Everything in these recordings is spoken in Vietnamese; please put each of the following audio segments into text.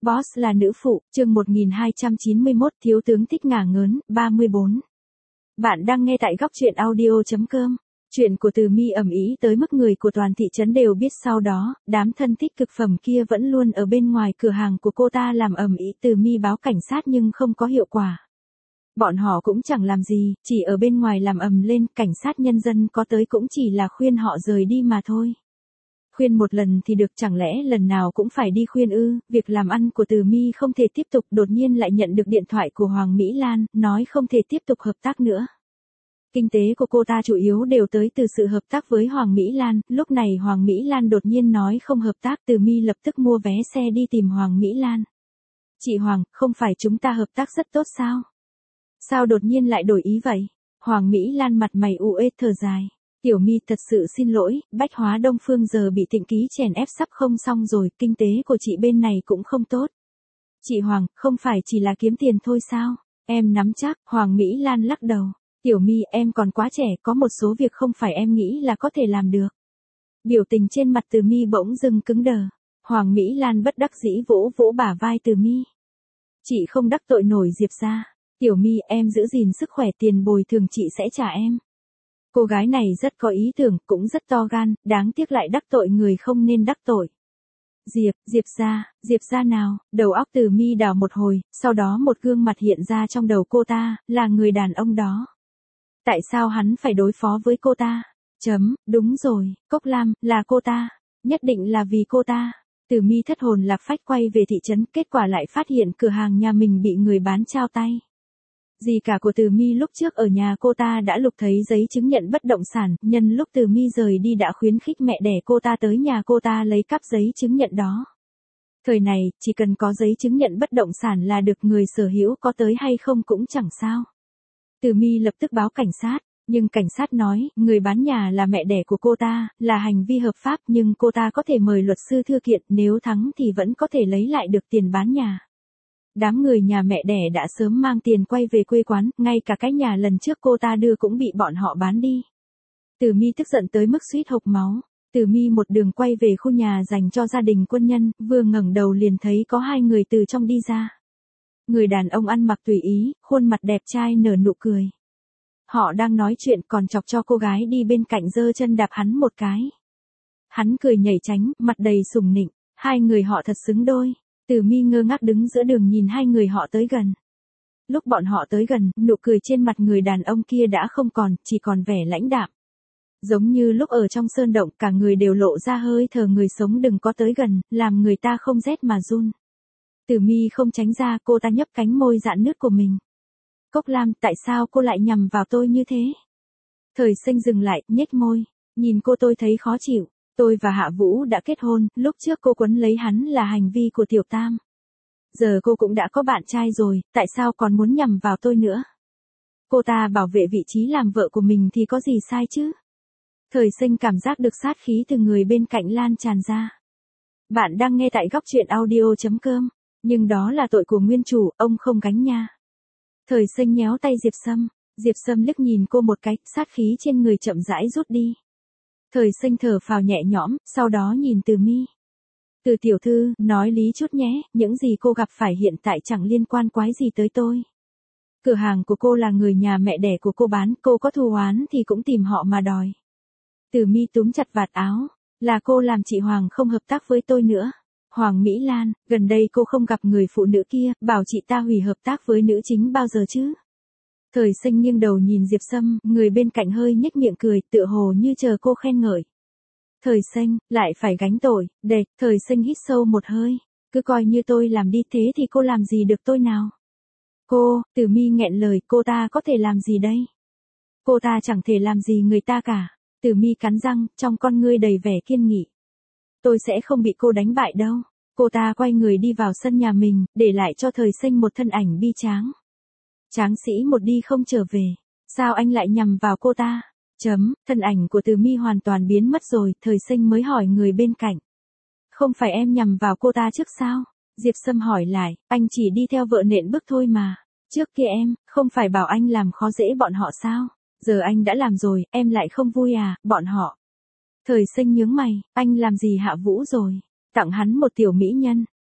Boss là nữ phụ, chương 1291, thiếu tướng thích ngả ngớn, 34. Bạn đang nghe tại góc truyện audio.com. Chuyện của Từ My ầm ĩ tới mức người của toàn thị trấn đều biết, sau đó, đám thân thích cực phẩm kia vẫn luôn ở bên ngoài cửa hàng của cô ta làm ầm ĩ. Từ My báo cảnh sát nhưng không có hiệu quả. Bọn họ cũng chẳng làm gì, chỉ ở bên ngoài làm ầm lên, cảnh sát nhân dân có tới cũng chỉ là khuyên họ rời đi mà thôi. Khuyên một lần thì được, chẳng lẽ lần nào cũng phải đi khuyên ư? Việc làm ăn của Từ My không thể tiếp tục, đột nhiên lại nhận được điện thoại của Hoàng Mỹ Lan, nói không thể tiếp tục hợp tác nữa. Kinh tế của cô ta chủ yếu đều tới từ sự hợp tác với Hoàng Mỹ Lan, lúc này Hoàng Mỹ Lan đột nhiên nói không hợp tác, Từ My lập tức mua vé xe đi tìm Hoàng Mỹ Lan. Chị Hoàng, không phải chúng ta hợp tác rất tốt sao? Sao đột nhiên lại đổi ý vậy? Hoàng Mỹ Lan mặt mày u uế thở dài. Tiểu My thật sự xin lỗi, Bách Hóa Đông Phương giờ bị Thịnh Ký chèn ép sắp không xong rồi, kinh tế của chị bên này cũng không tốt. Chị Hoàng, không phải chỉ là kiếm tiền thôi sao? Em nắm chắc, Hoàng Mỹ Lan lắc đầu. Tiểu My, em còn quá trẻ, có một số việc không phải em nghĩ là có thể làm được. Biểu tình trên mặt Từ My bỗng dưng cứng đờ. Hoàng Mỹ Lan bất đắc dĩ vỗ vỗ bả vai Từ My. Chị không đắc tội nổi Diệp gia. Tiểu My, em giữ gìn sức khỏe, tiền bồi thường chị sẽ trả em. Cô gái này rất có ý tưởng, cũng rất to gan, đáng tiếc lại đắc tội người không nên đắc tội. Diệp gia nào? Đầu óc Từ My đảo một hồi, sau đó một gương mặt hiện ra trong đầu cô ta, là người đàn ông đó. Tại sao hắn phải đối phó với cô ta? Đúng rồi, Cốc Lam, là cô ta. Nhất định là vì cô ta. Từ My thất hồn lạc phách quay về thị trấn, kết quả lại phát hiện cửa hàng nhà mình bị người bán trao tay. Dì cả của Từ My lúc trước ở nhà cô ta đã lục thấy giấy chứng nhận bất động sản, nhân lúc Từ My rời đi đã khuyến khích mẹ đẻ cô ta tới nhà cô ta lấy cắp giấy chứng nhận đó. Thời này, chỉ cần có giấy chứng nhận bất động sản là được, người sở hữu có tới hay không cũng chẳng sao. Từ My lập tức báo cảnh sát, nhưng cảnh sát nói, người bán nhà là mẹ đẻ của cô ta, là hành vi hợp pháp, nhưng cô ta có thể mời luật sư thư kiện, nếu thắng thì vẫn có thể lấy lại được tiền bán nhà. Đám người nhà mẹ đẻ đã sớm mang tiền quay về quê quán, ngay cả cái nhà lần trước cô ta đưa cũng bị bọn họ bán đi. Từ My tức giận tới mức suýt hộc máu. Từ My một đường quay về khu nhà dành cho gia đình quân nhân, vừa ngẩng đầu liền thấy có hai người từ trong đi ra. Người đàn ông ăn mặc tùy ý, khuôn mặt đẹp trai nở nụ cười. Họ đang nói chuyện còn chọc cho cô gái đi bên cạnh giơ chân đạp hắn một cái. Hắn cười nhảy tránh, mặt đầy sùng nịnh, hai người họ thật xứng đôi. Từ My ngơ ngác đứng giữa đường nhìn hai người họ tới gần. Lúc bọn họ tới gần, nụ cười trên mặt người đàn ông kia đã không còn, chỉ còn vẻ lãnh đạm. Giống như lúc ở trong sơn động, cả người đều lộ ra hơi thở người sống, đừng có tới gần, làm người ta không rét mà run. Từ My không tránh ra, cô ta nhấp cánh môi rạn nứt của mình. Cốc Lam, tại sao cô lại nhằm vào tôi như thế? Thời Sinh dừng lại, nhếch môi. Nhìn cô tôi thấy khó chịu. Tôi và Hạ Vũ đã kết hôn, lúc trước cô quấn lấy hắn là hành vi của Tiểu Tam. Giờ cô cũng đã có bạn trai rồi, tại sao còn muốn nhằm vào tôi nữa? Cô ta bảo vệ vị trí làm vợ của mình thì có gì sai chứ? Thời Sinh cảm giác được sát khí từ người bên cạnh lan tràn ra. Bạn đang nghe tại góc truyện audio.com, nhưng đó là tội của nguyên chủ, ông không gánh nha. Thời Sinh nhéo tay Diệp Sâm liếc nhìn cô một cái, sát khí trên người chậm rãi rút đi. Thời Sinh thở phào nhẹ nhõm, sau đó nhìn Từ My. Từ tiểu thư, nói lý chút nhé, những gì cô gặp phải hiện tại chẳng liên quan quái gì tới tôi. Cửa hàng của cô là người nhà mẹ đẻ của cô bán, cô có thù oán thì cũng tìm họ mà đòi. Từ My túm chặt vạt áo, là cô làm chị Hoàng không hợp tác với tôi nữa. Hoàng Mỹ Lan, gần đây cô không gặp người phụ nữ kia, bảo chị ta hủy hợp tác với nữ chính bao giờ chứ? Thời Sinh nghiêng đầu nhìn Diệp Sâm, người bên cạnh hơi nhếch miệng cười, tựa hồ như chờ cô khen ngợi. Thời Sinh, lại phải gánh tội, đệt, Thời Sinh hít sâu một hơi, cứ coi như tôi làm đi, thế thì cô làm gì được tôi nào? Cô, Từ My nghẹn lời, cô ta có thể làm gì đây? Cô ta chẳng thể làm gì người ta cả. Từ My cắn răng, trong con ngươi đầy vẻ kiên nghị. Tôi sẽ không bị cô đánh bại đâu. Cô ta quay người đi vào sân nhà mình, để lại cho Thời Sinh một thân ảnh bi tráng. Tráng sĩ một đi không trở về. Sao anh lại nhằm vào cô ta? Thân ảnh của Từ My hoàn toàn biến mất rồi, Thời Sinh mới hỏi người bên cạnh. Không phải em nhằm vào cô ta trước sao? Diệp Sâm hỏi lại, anh chỉ đi theo vợ nện bức thôi mà. Trước kia em, không phải bảo anh làm khó dễ bọn họ sao? Giờ anh đã làm rồi, em lại không vui à, bọn họ. Thời Sinh nhướng mày, anh làm gì Hạ Vũ rồi? Tặng hắn một tiểu mỹ nhân.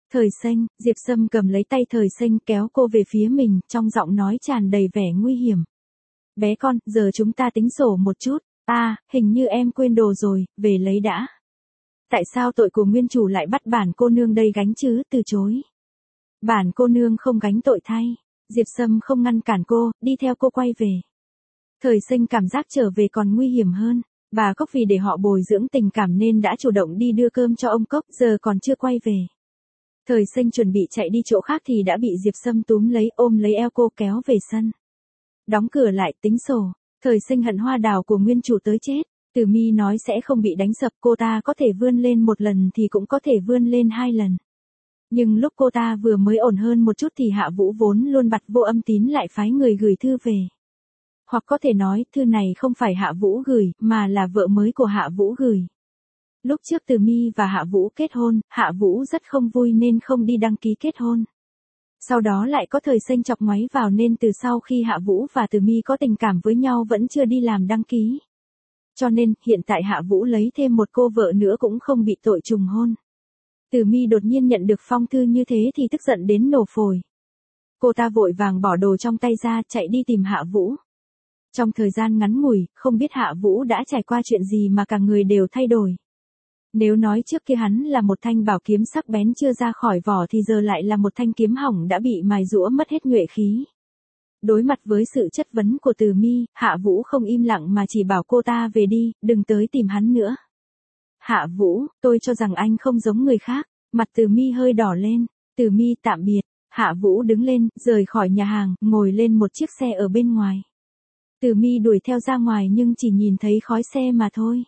Thời Xanh, Diệp Sâm cầm lấy tay Thời Xanh kéo cô về phía mình, trong giọng nói tràn đầy vẻ nguy hiểm. Bé con, giờ chúng ta tính sổ một chút. À, hình như em quên đồ rồi, về lấy đã. Tại sao tội của nguyên chủ lại bắt bản cô nương đây gánh chứ, từ chối. Bản cô nương không gánh tội thay. Diệp Sâm không ngăn cản cô, đi theo cô quay về. Thời Xanh cảm giác trở về còn nguy hiểm hơn. Bà Cốc vì để họ bồi dưỡng tình cảm nên đã chủ động đi đưa cơm cho ông Cốc, giờ còn chưa quay về. Thời Xanh chuẩn bị chạy đi chỗ khác thì đã bị Diệp Sâm túm lấy ôm lấy eo cô kéo về sân. Đóng cửa lại tính sổ. Thời Xanh hận hoa đào của nguyên chủ tới chết. Từ Mi nói sẽ không bị đánh sập, cô ta có thể vươn lên một lần thì cũng có thể vươn lên 2 lần. Nhưng lúc cô ta vừa mới ổn hơn một chút thì Hạ Vũ vốn luôn bặt vô âm tín lại phái người gửi thư về. Hoặc có thể nói thư này không phải Hạ Vũ gửi mà là vợ mới của Hạ Vũ gửi. Lúc trước Từ Mi và Hạ Vũ kết hôn, Hạ Vũ rất không vui nên không đi đăng ký kết hôn. Sau đó lại có Thời Xanh chọc ngoáy vào nên từ sau khi Hạ Vũ và Từ Mi có tình cảm với nhau vẫn chưa đi làm đăng ký. Cho nên, hiện tại Hạ Vũ lấy thêm một cô vợ nữa cũng không bị tội trùng hôn. Từ Mi đột nhiên nhận được phong thư như thế thì tức giận đến nổ phổi. Cô ta vội vàng bỏ đồ trong tay ra chạy đi tìm Hạ Vũ. Trong thời gian ngắn ngủi, không biết Hạ Vũ đã trải qua chuyện gì mà cả người đều thay đổi. Nếu nói trước kia hắn là một thanh bảo kiếm sắc bén chưa ra khỏi vỏ thì giờ lại là một thanh kiếm hỏng đã bị mài giũa mất hết nhuệ khí. Đối mặt với sự chất vấn của Từ Mi, Hạ Vũ không im lặng mà chỉ bảo cô ta về đi, đừng tới tìm hắn nữa. Hạ Vũ, tôi cho rằng anh không giống người khác. Mặt Từ Mi hơi đỏ lên. Từ Mi tạm biệt. Hạ Vũ đứng lên, rời khỏi nhà hàng, ngồi lên một chiếc xe ở bên ngoài. Từ Mi đuổi theo ra ngoài nhưng chỉ nhìn thấy khói xe mà thôi.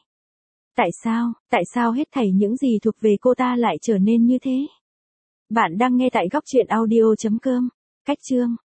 Tại sao hết thảy những gì thuộc về cô ta lại trở nên như thế? Bạn đang nghe tại góc truyện audio.com. Cách chương